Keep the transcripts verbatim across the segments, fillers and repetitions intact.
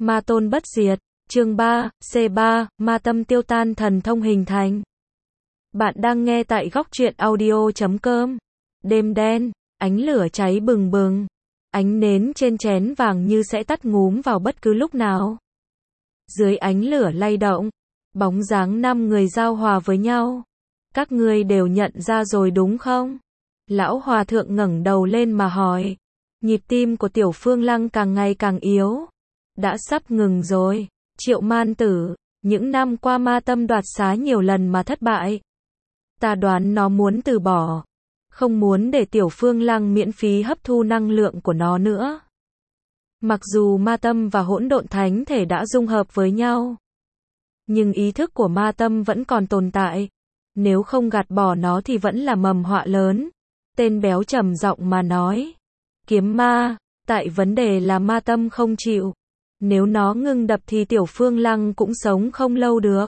Ma tôn bất diệt, chương ba, C ba, ma tâm tiêu tan thần thông hình thành. Bạn đang nghe tại góc truyện audio chấm com. Đêm đen, ánh lửa cháy bừng bừng. Ánh nến trên chén vàng như sẽ tắt ngúm vào bất cứ lúc nào. Dưới ánh lửa lay động, bóng dáng năm người giao hòa với nhau. Các ngươi đều nhận ra rồi đúng không? Lão hòa thượng ngẩng đầu lên mà hỏi. Nhịp tim của Tiểu Phương Lăng càng ngày càng yếu. Đã sắp ngừng rồi. Triệu Man Tử, những năm qua ma tâm đoạt xá nhiều lần mà thất bại. Ta đoán nó muốn từ bỏ. Không muốn để Tiểu Phương Lăng miễn phí hấp thu năng lượng của nó nữa. Mặc dù ma tâm và hỗn độn thánh thể đã dung hợp với nhau, nhưng ý thức của ma tâm vẫn còn tồn tại. Nếu không gạt bỏ nó thì vẫn là mầm họa lớn. Tên béo trầm giọng mà nói. Kiếm ma, tại vấn đề là ma tâm không chịu. Nếu nó ngưng đập thì Tiểu Phương Lăng cũng sống không lâu được.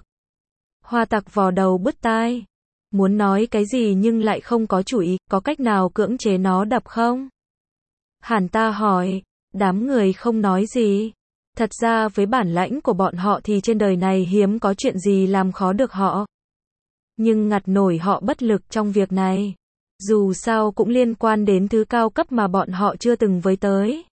Hoa Tặc vò đầu bứt tai. Muốn nói cái gì nhưng lại không có chủ ý, có cách nào cưỡng chế nó đập không? Hàn Ta hỏi, đám người không nói gì. Thật ra với bản lãnh của bọn họ thì trên đời này hiếm có chuyện gì làm khó được họ. Nhưng ngặt nổi họ bất lực trong việc này. Dù sao cũng liên quan đến thứ cao cấp mà bọn họ chưa từng với tới.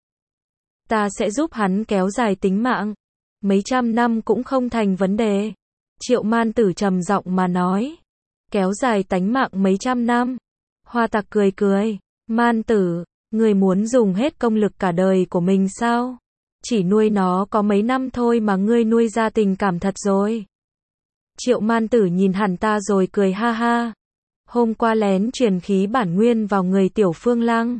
Ta sẽ giúp hắn kéo dài tính mạng. Mấy trăm năm cũng không thành vấn đề. Triệu Man Tử trầm giọng mà nói. Kéo dài tánh mạng mấy trăm năm. Hoa Tặc cười cười. Man Tử, người muốn dùng hết công lực cả đời của mình sao? Chỉ nuôi nó có mấy năm thôi mà ngươi nuôi ra tình cảm thật rồi. Triệu Man Tử nhìn hẳn ta rồi cười ha ha. Hôm qua lén truyền khí bản nguyên vào người Tiểu Phương Lăng.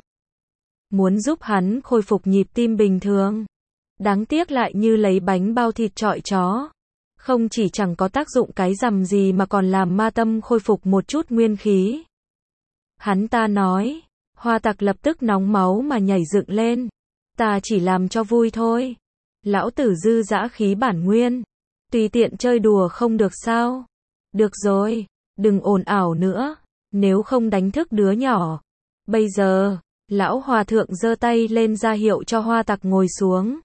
Muốn giúp hắn khôi phục nhịp tim bình thường. Đáng tiếc lại như lấy bánh bao thịt trọi chó. Không chỉ chẳng có tác dụng cái rằm gì mà còn làm ma tâm khôi phục một chút nguyên khí. Hắn ta nói. Hoa Tặc lập tức nóng máu mà nhảy dựng lên. Ta chỉ làm cho vui thôi. Lão tử dư dã khí bản nguyên. Tùy tiện chơi đùa không được sao? Được rồi, đừng ồn ào nữa. Nếu không đánh thức đứa nhỏ. Bây giờ, lão hòa thượng giơ tay lên ra hiệu cho Hoa Tặc ngồi xuống.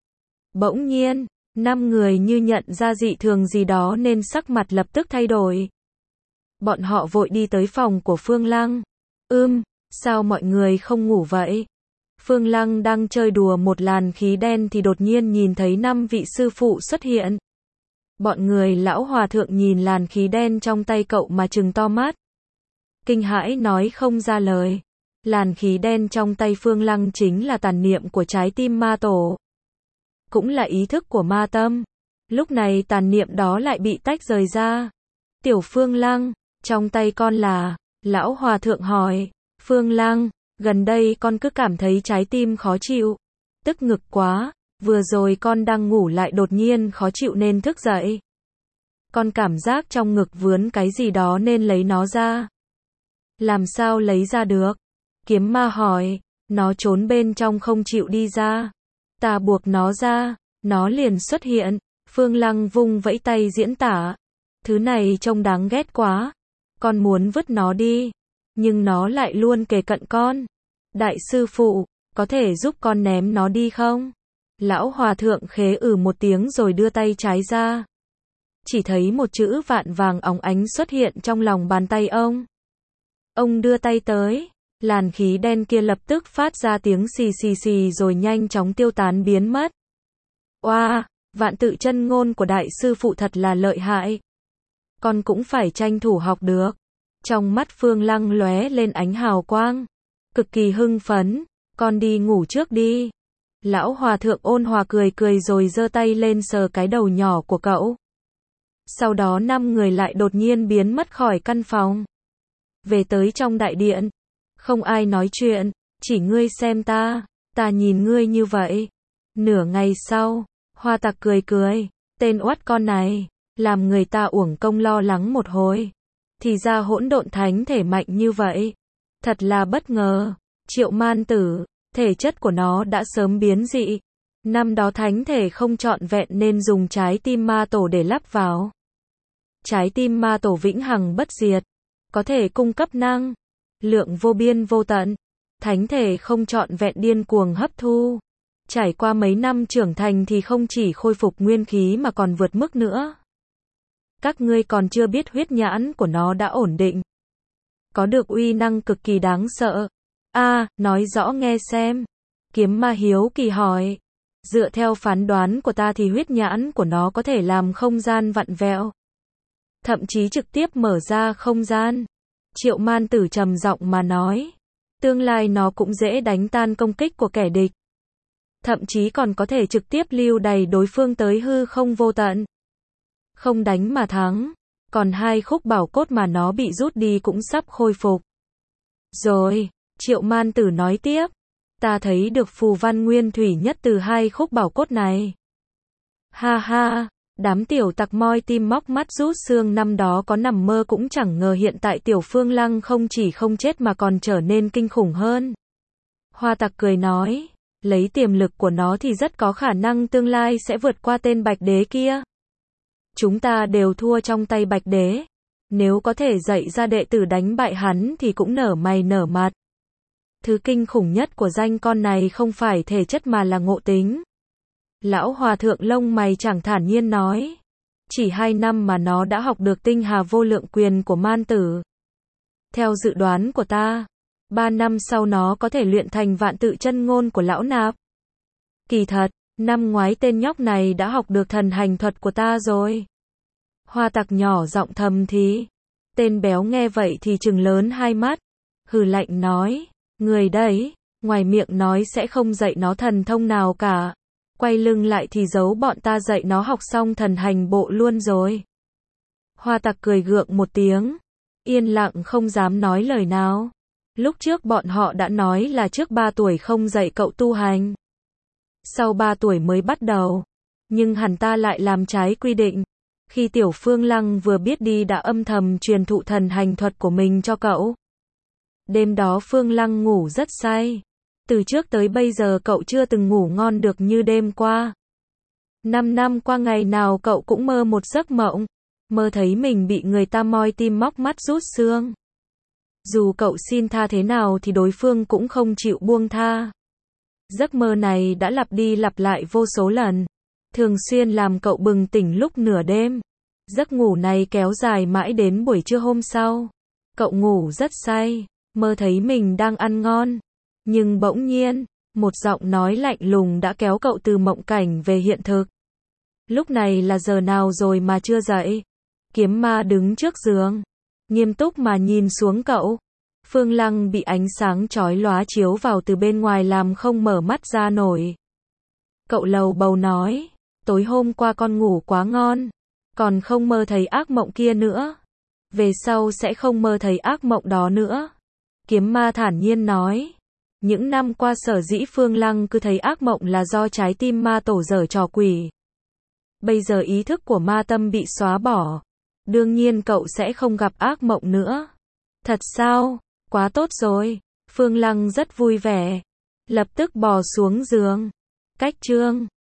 Bỗng nhiên, năm người như nhận ra dị thường gì đó nên sắc mặt lập tức thay đổi. Bọn họ vội đi tới phòng của Phương Lăng. Ưm, sao mọi người không ngủ vậy? Phương Lăng đang chơi đùa một làn khí đen thì đột nhiên nhìn thấy năm vị sư phụ xuất hiện. Bọn người lão hòa thượng nhìn làn khí đen trong tay cậu mà trừng to mắt. Kinh hãi nói không ra lời. Làn khí đen trong tay Phương Lăng chính là tàn niệm của trái tim ma tổ. Cũng là ý thức của ma tâm. Lúc này tàn niệm đó lại bị tách rời ra. Tiểu Phương Lăng, trong tay con là, lão hòa thượng hỏi. Phương Lăng, gần đây con cứ cảm thấy trái tim khó chịu. Tức ngực quá, vừa rồi con đang ngủ lại đột nhiên khó chịu nên thức dậy. Con cảm giác trong ngực vướng cái gì đó nên lấy nó ra. Làm sao lấy ra được? Kiếm ma hỏi, nó trốn bên trong không chịu đi ra. Ta buộc nó ra, nó liền xuất hiện. Phương Lăng vung vẫy tay diễn tả. Thứ này trông đáng ghét quá. Con muốn vứt nó đi. Nhưng nó lại luôn kề cận con. Đại sư phụ, có thể giúp con ném nó đi không? Lão hòa thượng khế ử một tiếng rồi đưa tay trái ra. Chỉ thấy một chữ vạn vàng óng ánh xuất hiện trong lòng bàn tay ông. Ông đưa tay tới. Làn khí đen kia lập tức phát ra tiếng xì xì xì rồi nhanh chóng tiêu tán biến mất. Oa, wow, vạn tự chân ngôn của đại sư phụ thật là lợi hại. Con cũng phải tranh thủ học được. Trong mắt Phương Lăng lóe lên ánh hào quang. Cực kỳ hưng phấn. Con đi ngủ trước đi. Lão hòa thượng ôn hòa cười cười rồi giơ tay lên sờ cái đầu nhỏ của cậu. Sau đó năm người lại đột nhiên biến mất khỏi căn phòng. Về tới trong đại điện. Không ai nói chuyện, chỉ ngươi xem ta, ta nhìn ngươi như vậy. Nửa ngày sau, Hoa Tặc cười cười, tên oắt con này, làm người ta uổng công lo lắng một hồi. Thì ra hỗn độn thánh thể mạnh như vậy. Thật là bất ngờ. Triệu Man Tử, thể chất của nó đã sớm biến dị. Năm đó thánh thể không trọn vẹn nên dùng trái tim ma tổ để lắp vào. Trái tim ma tổ vĩnh hằng bất diệt, có thể cung cấp năng lượng vô biên vô tận. Thánh thể không trọn vẹn điên cuồng hấp thu. Trải qua mấy năm trưởng thành thì không chỉ khôi phục nguyên khí mà còn vượt mức nữa. Các ngươi còn chưa biết huyết nhãn của nó đã ổn định. Có được uy năng cực kỳ đáng sợ. A, à, nói rõ nghe xem. Kiếm ma hiếu kỳ hỏi. Dựa theo phán đoán của ta thì huyết nhãn của nó có thể làm không gian vặn vẹo. Thậm chí trực tiếp mở ra không gian. Triệu Man Tử trầm giọng mà nói. Tương lai nó cũng dễ đánh tan công kích của kẻ địch. Thậm chí còn có thể trực tiếp lưu đày đối phương tới hư không vô tận. Không đánh mà thắng. Còn hai khúc bảo cốt mà nó bị rút đi cũng sắp khôi phục. Rồi, Triệu Man Tử nói tiếp. Ta thấy được phù văn nguyên thủy nhất từ hai khúc bảo cốt này. Ha ha, đám tiểu tặc moi tim móc mắt rút xương năm đó có nằm mơ cũng chẳng ngờ hiện tại Tiểu Phương Lăng không chỉ không chết mà còn trở nên kinh khủng hơn. Hoa tặc cười nói, lấy tiềm lực của nó thì rất có khả năng tương lai sẽ vượt qua tên Bạch Đế kia. Chúng ta đều thua trong tay Bạch Đế. Nếu có thể dạy ra đệ tử đánh bại hắn thì cũng nở mày nở mặt. Thứ kinh khủng nhất của danh con này không phải thể chất mà là ngộ tính. Lão hòa thượng lông mày chẳng thản nhiên nói. Chỉ hai năm mà nó đã học được tinh hà vô lượng quyền của Man Tử. Theo dự đoán của ta, ba năm sau nó có thể luyện thành vạn tự chân ngôn của lão nạp. Kỳ thật, năm ngoái tên nhóc này đã học được thần hành thuật của ta rồi. Hoa tặc nhỏ giọng thầm thì. Tên béo nghe vậy thì trừng lớn hai mắt. Hừ lạnh nói. Người đấy, ngoài miệng nói sẽ không dạy nó thần thông nào cả. Quay lưng lại thì giấu bọn ta dạy nó học xong thần hành bộ luôn rồi. Hoa tặc cười gượng một tiếng. Yên lặng không dám nói lời nào. Lúc trước bọn họ đã nói là trước ba tuổi không dạy cậu tu hành. Sau ba tuổi mới bắt đầu. Nhưng hắn ta lại làm trái quy định. Khi Tiểu Phương Lăng vừa biết đi đã âm thầm truyền thụ thần hành thuật của mình cho cậu. Đêm đó Phương Lăng ngủ rất say. Từ trước tới bây giờ cậu chưa từng ngủ ngon được như đêm qua. Năm năm qua ngày nào cậu cũng mơ một giấc mộng. Mơ thấy mình bị người ta moi tim móc mắt rút xương. Dù cậu xin tha thế nào thì đối phương cũng không chịu buông tha. Giấc mơ này đã lặp đi lặp lại vô số lần. Thường xuyên làm cậu bừng tỉnh lúc nửa đêm. Giấc ngủ này kéo dài mãi đến buổi trưa hôm sau. Cậu ngủ rất say, mơ thấy mình đang ăn ngon. Nhưng bỗng nhiên, một giọng nói lạnh lùng đã kéo cậu từ mộng cảnh về hiện thực. Lúc này là giờ nào rồi mà chưa dậy? Kiếm ma đứng trước giường, nghiêm túc mà nhìn xuống cậu. Phương Lăng bị ánh sáng chói lóa chiếu vào từ bên ngoài làm không mở mắt ra nổi. Cậu lầu bầu nói, tối hôm qua con ngủ quá ngon, còn không mơ thấy ác mộng kia nữa. Về sau sẽ không mơ thấy ác mộng đó nữa. Kiếm ma thản nhiên nói, những năm qua sở dĩ Phương Lăng cứ thấy ác mộng là do trái tim ma tổ giở trò quỷ. Bây giờ ý thức của ma tâm bị xóa bỏ. Đương nhiên cậu sẽ không gặp ác mộng nữa. Thật sao? Quá tốt rồi. Phương Lăng rất vui vẻ. Lập tức bò xuống giường. Cách chương